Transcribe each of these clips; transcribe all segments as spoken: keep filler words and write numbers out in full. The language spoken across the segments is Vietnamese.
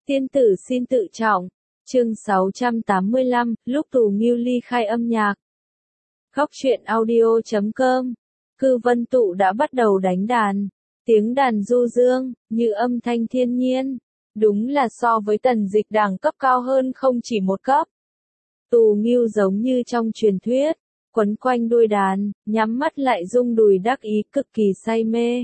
Tiên tử xin tự trọng. Chương sáu trăm tám mươi lăm, lúc Tù Nghiêu ly khai âm nhạc. Góc truyện audio chấm com. Cư Vân Tụ đã bắt đầu đánh đàn. Tiếng đàn du dương, như âm thanh thiên nhiên. Đúng là so với Tần Dịch đẳng cấp cao hơn không chỉ một cấp. Tù Nghiêu giống như trong truyền thuyết, quấn quanh đuôi đàn, nhắm mắt lại rung đùi đắc ý cực kỳ say mê.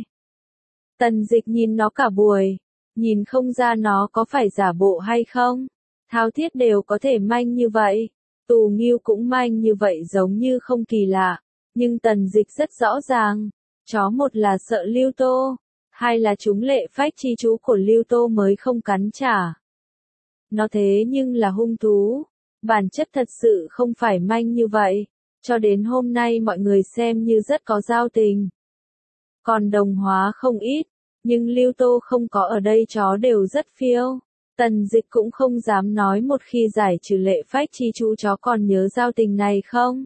Tần Dịch nhìn nó cả buổi, nhìn không ra nó có phải giả bộ hay không. Thao thiết đều có thể manh như vậy, Tù Nghiêu cũng manh như vậy giống như không kỳ lạ. Nhưng Tần Dịch rất rõ ràng, chó một là sợ Lưu Tô, hai là chúng lệ phách chi chú của Lưu Tô mới không cắn trả. Nó thế nhưng là hung thú, bản chất thật sự không phải manh như vậy, cho đến hôm nay mọi người xem như rất có giao tình. Còn đồng hóa không ít, nhưng Lưu Tô không có ở đây chó đều rất phiêu. Tần Dịch cũng không dám nói một khi giải trừ lệ phách chi chú chó còn nhớ giao tình này không.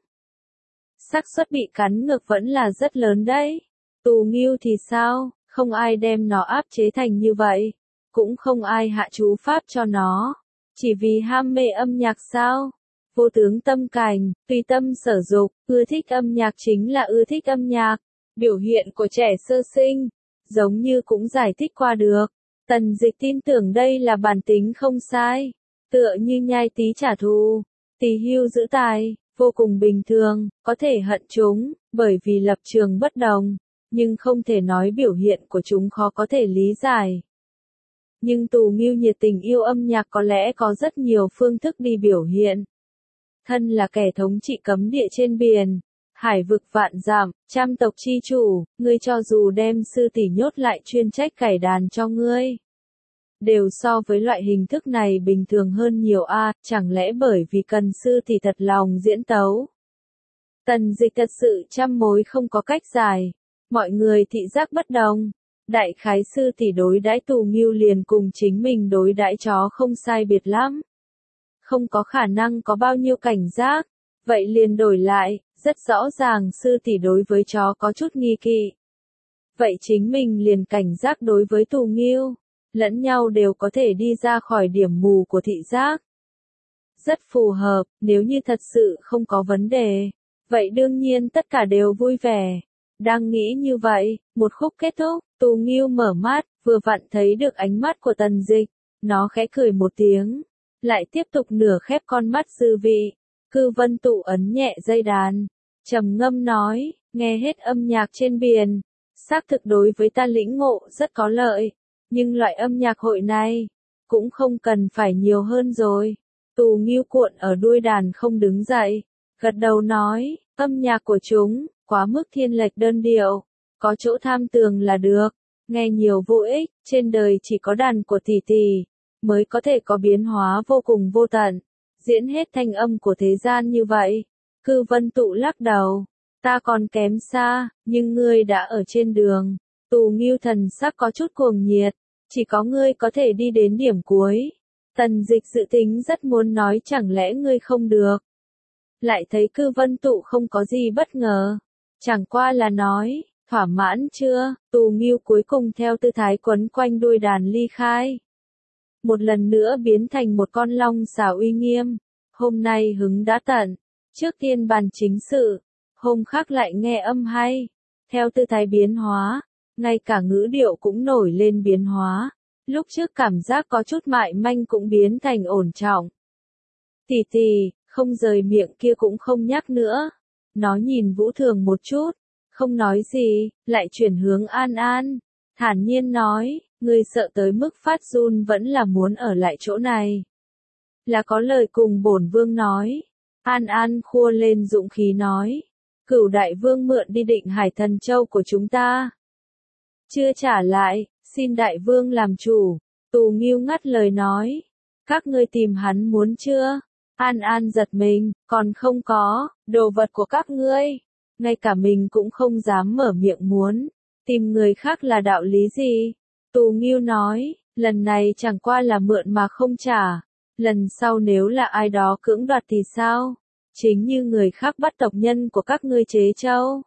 Xác suất bị cắn ngược vẫn là rất lớn đấy. Tù Nghiêu thì sao, không ai đem nó áp chế thành như vậy, cũng không ai hạ chú pháp cho nó, chỉ vì ham mê âm nhạc sao. Vô tướng tâm cảnh, tùy tâm sở dục, ưa thích âm nhạc chính là ưa thích âm nhạc, biểu hiện của trẻ sơ sinh, giống như cũng giải thích qua được. Tần Dịch tin tưởng đây là bản tính không sai, tựa như nhai tí trả thù, tỳ hưu giữ tài, vô cùng bình thường, có thể hận chúng, bởi vì lập trường bất đồng, nhưng không thể nói biểu hiện của chúng khó có thể lý giải. Nhưng Tù Nghiêu nhiệt tình yêu âm nhạc có lẽ có rất nhiều phương thức đi biểu hiện. Thân là kẻ thống trị cấm địa trên biển, hải vực vạn dặm, trăm tộc chi chủ, ngươi cho dù đem sư tỷ nhốt lại chuyên trách cải đàn cho ngươi, đều so với loại hình thức này bình thường hơn nhiều a, à, chẳng lẽ bởi vì cần sư tỷ thật lòng diễn tấu. Tần Dịch thật sự trăm mối không có cách giải, mọi người thị giác bất đồng, đại khái sư tỷ đối đãi Tù Nghiêu liền cùng chính mình đối đãi chó không sai biệt lắm. Không có khả năng có bao nhiêu cảnh giác, vậy liền đổi lại, rất rõ ràng sư tỷ đối với chó có chút nghi kỵ. Vậy chính mình liền cảnh giác đối với Tù Nghiêu, lẫn nhau đều có thể đi ra khỏi điểm mù của thị giác. Rất phù hợp, nếu như thật sự không có vấn đề, vậy đương nhiên tất cả đều vui vẻ. Đang nghĩ như vậy, một khúc kết thúc, Tù Nghiêu mở mắt, vừa vặn thấy được ánh mắt của Tần Dịch, nó khẽ cười một tiếng, lại tiếp tục nửa khép con mắt dư vị. Cư Vân Tụ ấn nhẹ dây đàn, trầm ngâm nói, nghe hết âm nhạc trên biển, xác thực đối với ta lĩnh ngộ rất có lợi, nhưng loại âm nhạc hội này, cũng không cần phải nhiều hơn rồi. Tù Nghiêu cuộn ở đuôi đàn không đứng dậy, gật đầu nói, âm nhạc của chúng, quá mức thiên lệch đơn điệu, có chỗ tham tường là được, nghe nhiều vô ích, trên đời chỉ có đàn của tỷ tỷ, mới có thể có biến hóa vô cùng vô tận, diễn hết thanh âm của thế gian như vậy. Cư Vân Tụ lắc đầu, ta còn kém xa, nhưng ngươi đã ở trên đường. Tù Nghiêu thần sắc có chút cuồng nhiệt, chỉ có ngươi có thể đi đến điểm cuối. Tần Dịch dự tính rất muốn nói chẳng lẽ ngươi không được. Lại thấy Cư Vân Tụ không có gì bất ngờ, chẳng qua là nói, thỏa mãn chưa. Tù Nghiêu cuối cùng theo tư thái quấn quanh đuôi đàn ly khai. Một lần nữa biến thành một con long xảo uy nghiêm, hôm nay hứng đã tận, trước tiên bàn chính sự, hôm khác lại nghe âm hay, theo tư thái biến hóa, ngay cả ngữ điệu cũng nổi lên biến hóa, lúc trước cảm giác có chút mại manh cũng biến thành ổn trọng. Tỷ tỷ, không rời miệng kia cũng không nhắc nữa, nó nhìn Vũ Thường một chút, không nói gì, lại chuyển hướng An An, thản nhiên nói, ngươi sợ tới mức phát run vẫn là muốn ở lại chỗ này. Là có lời cùng bổn vương nói. An An khua lên dũng khí nói, Cửu đại vương mượn đi Định Hải Thần Châu của chúng ta, chưa trả lại, xin đại vương làm chủ. Tù Nghiêu ngắt lời nói, các ngươi tìm hắn muốn chưa? An An giật mình, còn không có, đồ vật của các ngươi, ngay cả mình cũng không dám mở miệng muốn, tìm người khác là đạo lý gì? Tù Nghiêu nói, lần này chẳng qua là mượn mà không trả, lần sau nếu là ai đó cưỡng đoạt thì sao? Chính như người khác bắt tộc nhân của các ngươi chế châu.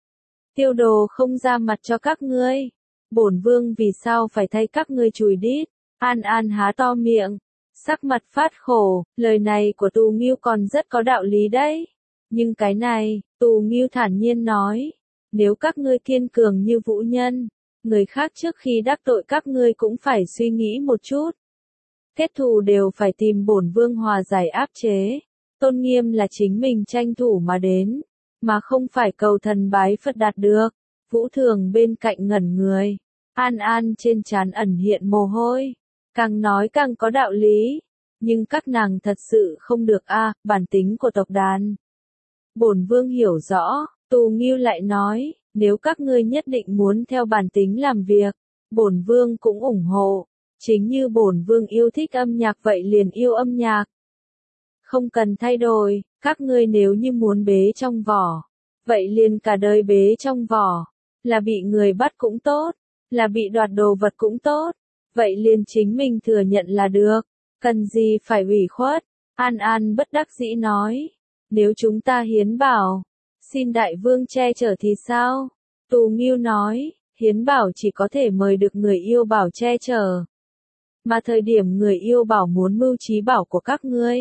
Tiêu đồ không ra mặt cho các ngươi, bổn vương vì sao phải thay các ngươi chùi đít, An An há to miệng, sắc mặt phát khổ, lời này của Tù Nghiêu còn rất có đạo lý đấy. Nhưng cái này, Tù Nghiêu thản nhiên nói, nếu các ngươi kiên cường như Vũ Nhân, người khác trước khi đắc tội các ngươi cũng phải suy nghĩ một chút. Kết thù đều phải tìm bổn vương hòa giải áp chế. Tôn nghiêm là chính mình tranh thủ mà đến, mà không phải cầu thần bái Phật đạt được. Vũ Thường bên cạnh ngẩn người, An An trên trán ẩn hiện mồ hôi, càng nói càng có đạo lý, nhưng các nàng thật sự không được a, à, bản tính của tộc đàn. Bổn vương hiểu rõ, Tù Nghiêu lại nói, nếu các ngươi nhất định muốn theo bản tính làm việc, bổn vương cũng ủng hộ, chính như bổn vương yêu thích âm nhạc vậy liền yêu âm nhạc. Không cần thay đổi, các ngươi nếu như muốn bế trong vỏ, vậy liền cả đời bế trong vỏ, là bị người bắt cũng tốt, là bị đoạt đồ vật cũng tốt, vậy liền chính mình thừa nhận là được, cần gì phải ủy khuất. An An bất đắc dĩ nói, nếu chúng ta hiến bảo, xin đại vương che chở thì sao? Tù Nghiêu nói, hiến bảo chỉ có thể mời được người yêu bảo che chở, mà thời điểm người yêu bảo muốn mưu trí bảo của các ngươi,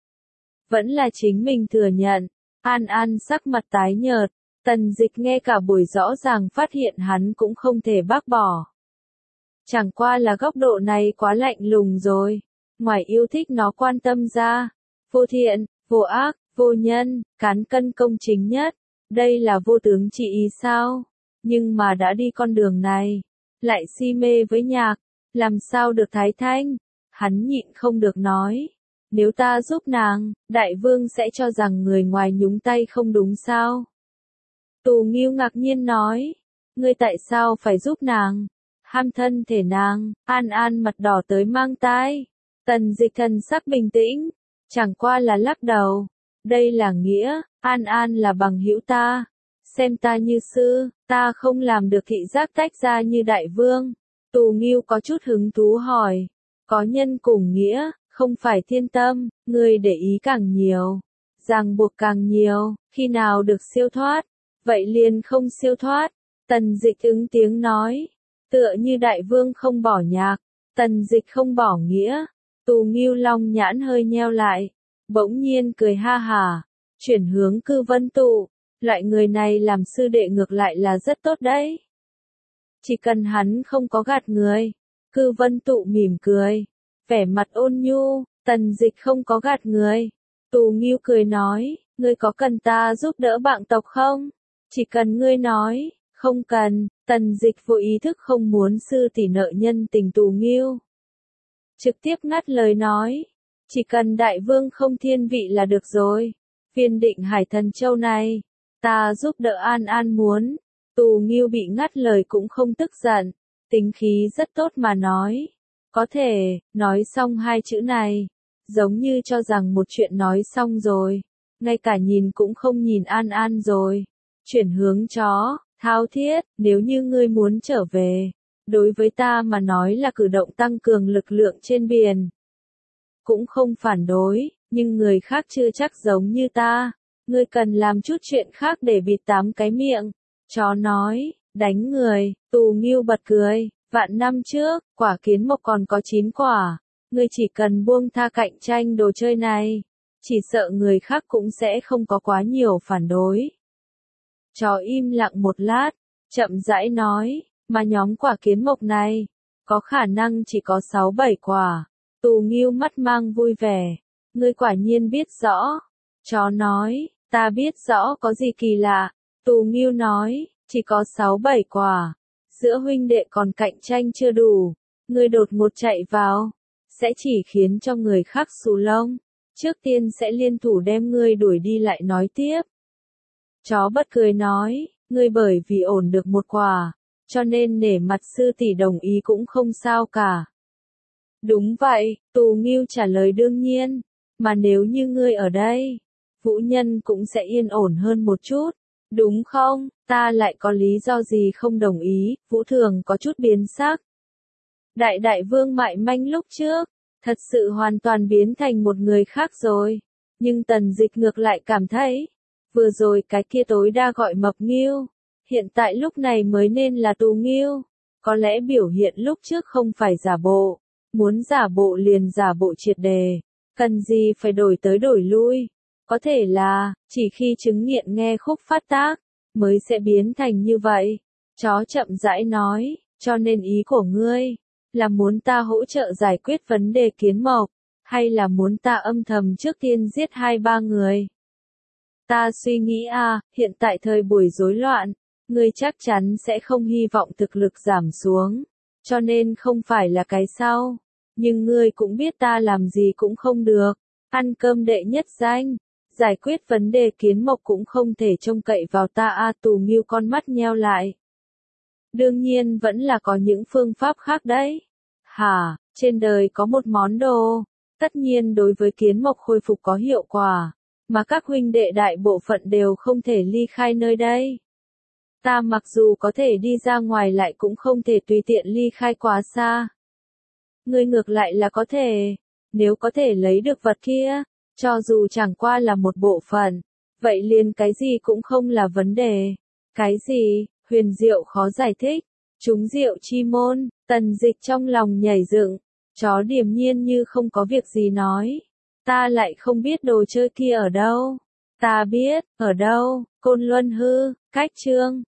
vẫn là chính mình thừa nhận. An An sắc mặt tái nhợt, Tần Dịch nghe cả buổi rõ ràng phát hiện hắn cũng không thể bác bỏ. Chẳng qua là góc độ này quá lạnh lùng rồi, ngoài yêu thích nó quan tâm ra, vô thiện, vô ác, vô nhân, cán cân công chính nhất, đây là vô tướng chỉ ý sao? Nhưng mà đã đi con đường này, lại si mê với nhạc, làm sao được thái thanh? Hắn nhịn không được nói, nếu ta giúp nàng, đại vương sẽ cho rằng người ngoài nhúng tay không đúng sao? Tù Nghiêu ngạc nhiên nói, ngươi tại sao phải giúp nàng? Ham thân thể nàng. An An mặt đỏ tới mang tai. Tần Dịch thần sắc bình tĩnh, chẳng qua là lắc đầu. Đây là nghĩa, An An là bằng hữu ta, xem ta như sư, ta không làm được thị giác tách ra như đại vương. Tù Nghiêu có chút hứng thú hỏi, có nhân cùng nghĩa, không phải thiên tâm, ngươi để ý càng nhiều, ràng buộc càng nhiều, khi nào được siêu thoát, vậy liền không siêu thoát. Tần Dịch ứng tiếng nói, tựa như đại vương không bỏ nhạc, Tần Dịch không bỏ nghĩa. Tù Nghiêu long nhãn hơi nheo lại, bỗng nhiên cười ha hả, chuyển hướng Cư Vân Tụ, loại người này làm sư đệ ngược lại là rất tốt đấy. Chỉ cần hắn không có gạt người. Cư Vân Tụ mỉm cười, vẻ mặt ôn nhu. Tần Dịch không có gạt người. Tù Nghiêu cười nói, ngươi có cần ta giúp đỡ bạn tộc không? Chỉ cần ngươi nói, không cần. Tần Dịch vô ý thức không muốn sư tỷ nợ nhân tình Tù Nghiêu, trực tiếp ngắt lời nói, chỉ cần đại vương không thiên vị là được rồi. Viên Định Hải Thần Châu này, ta giúp đỡ An An muốn. Tù Nghiêu bị ngắt lời cũng không tức giận, tính khí rất tốt mà nói, có thể. Nói xong hai chữ này, giống như cho rằng một chuyện nói xong rồi, ngay cả nhìn cũng không nhìn An An rồi. Chuyển hướng chó, thao thiết, nếu như ngươi muốn trở về, đối với ta mà nói là cử động tăng cường lực lượng trên biển, cũng không phản đối, nhưng người khác chưa chắc giống như ta, ngươi cần làm chút chuyện khác để bịt tám cái miệng. Chó nói, đánh người. Tù Nghiêu bật cười, vạn năm trước, quả kiến mộc còn có chín quả, ngươi chỉ cần buông tha cạnh tranh đồ chơi này, chỉ sợ người khác cũng sẽ không có quá nhiều phản đối. Chó im lặng một lát, chậm rãi nói, mà nhóm quả kiến mộc này, có khả năng chỉ có sáu bảy quả. Tù Nghiêu mắt mang vui vẻ, ngươi quả nhiên biết rõ. Chó nói, ta biết rõ có gì kỳ lạ. Tù Nghiêu nói, chỉ có sáu bảy quả, giữa huynh đệ còn cạnh tranh chưa đủ, ngươi đột ngột chạy vào, sẽ chỉ khiến cho người khác xù lông, trước tiên sẽ liên thủ đem ngươi đuổi đi lại nói tiếp. Chó bất cười nói, ngươi bởi vì ổn được một quả, cho nên nể mặt sư tỷ đồng ý cũng không sao cả. Đúng vậy, Tù Nghiêu trả lời đương nhiên, mà nếu như ngươi ở đây, Vũ Nhân cũng sẽ yên ổn hơn một chút, đúng không? Ta lại có lý do gì không đồng ý? Vũ Thường có chút biến sắc. Đại đại vương mại manh lúc trước, thật sự hoàn toàn biến thành một người khác rồi, nhưng Tần Dịch ngược lại cảm thấy, vừa rồi cái kia tối đa gọi Mập Nghiêu, hiện tại lúc này mới nên là Tù Nghiêu, có lẽ biểu hiện lúc trước không phải giả bộ, Muốn giả bộ liền giả bộ triệt đề. Cần gì phải đổi tới đổi lui. Có thể là, chỉ khi chứng nghiện nghe khúc phát tác, mới sẽ biến thành như vậy. Chó chậm rãi nói, cho nên ý của ngươi, là muốn ta hỗ trợ giải quyết vấn đề kiến mộc, hay là muốn ta âm thầm trước tiên giết hai ba người? Ta suy nghĩ à, hiện tại thời buổi rối loạn, ngươi chắc chắn sẽ không hy vọng thực lực giảm xuống, cho nên không phải là cái sau. Nhưng ngươi cũng biết ta làm gì cũng không được, ăn cơm đệ nhất danh, giải quyết vấn đề kiến mộc cũng không thể trông cậy vào ta a. Tù Nghiêu con mắt nheo lại. Đương nhiên vẫn là có những phương pháp khác đấy. Hả, trên đời có một món đồ, tất nhiên đối với kiến mộc khôi phục có hiệu quả, mà các huynh đệ đại bộ phận đều không thể ly khai nơi đây. Ta mặc dù có thể đi ra ngoài lại cũng không thể tùy tiện ly khai quá xa. Ngươi ngược lại là có thể, nếu có thể lấy được vật kia, cho dù chẳng qua là một bộ phận, vậy liền cái gì cũng không là vấn đề. Cái gì? Huyền Diệu khó giải thích. Chúng Diệu chi môn, Tần Dịch trong lòng nhảy dựng, chó điềm nhiên như không có việc gì nói. Ta lại không biết đồ chơi kia ở đâu. Ta biết, ở đâu, Côn Luân Hư, Cách Trương.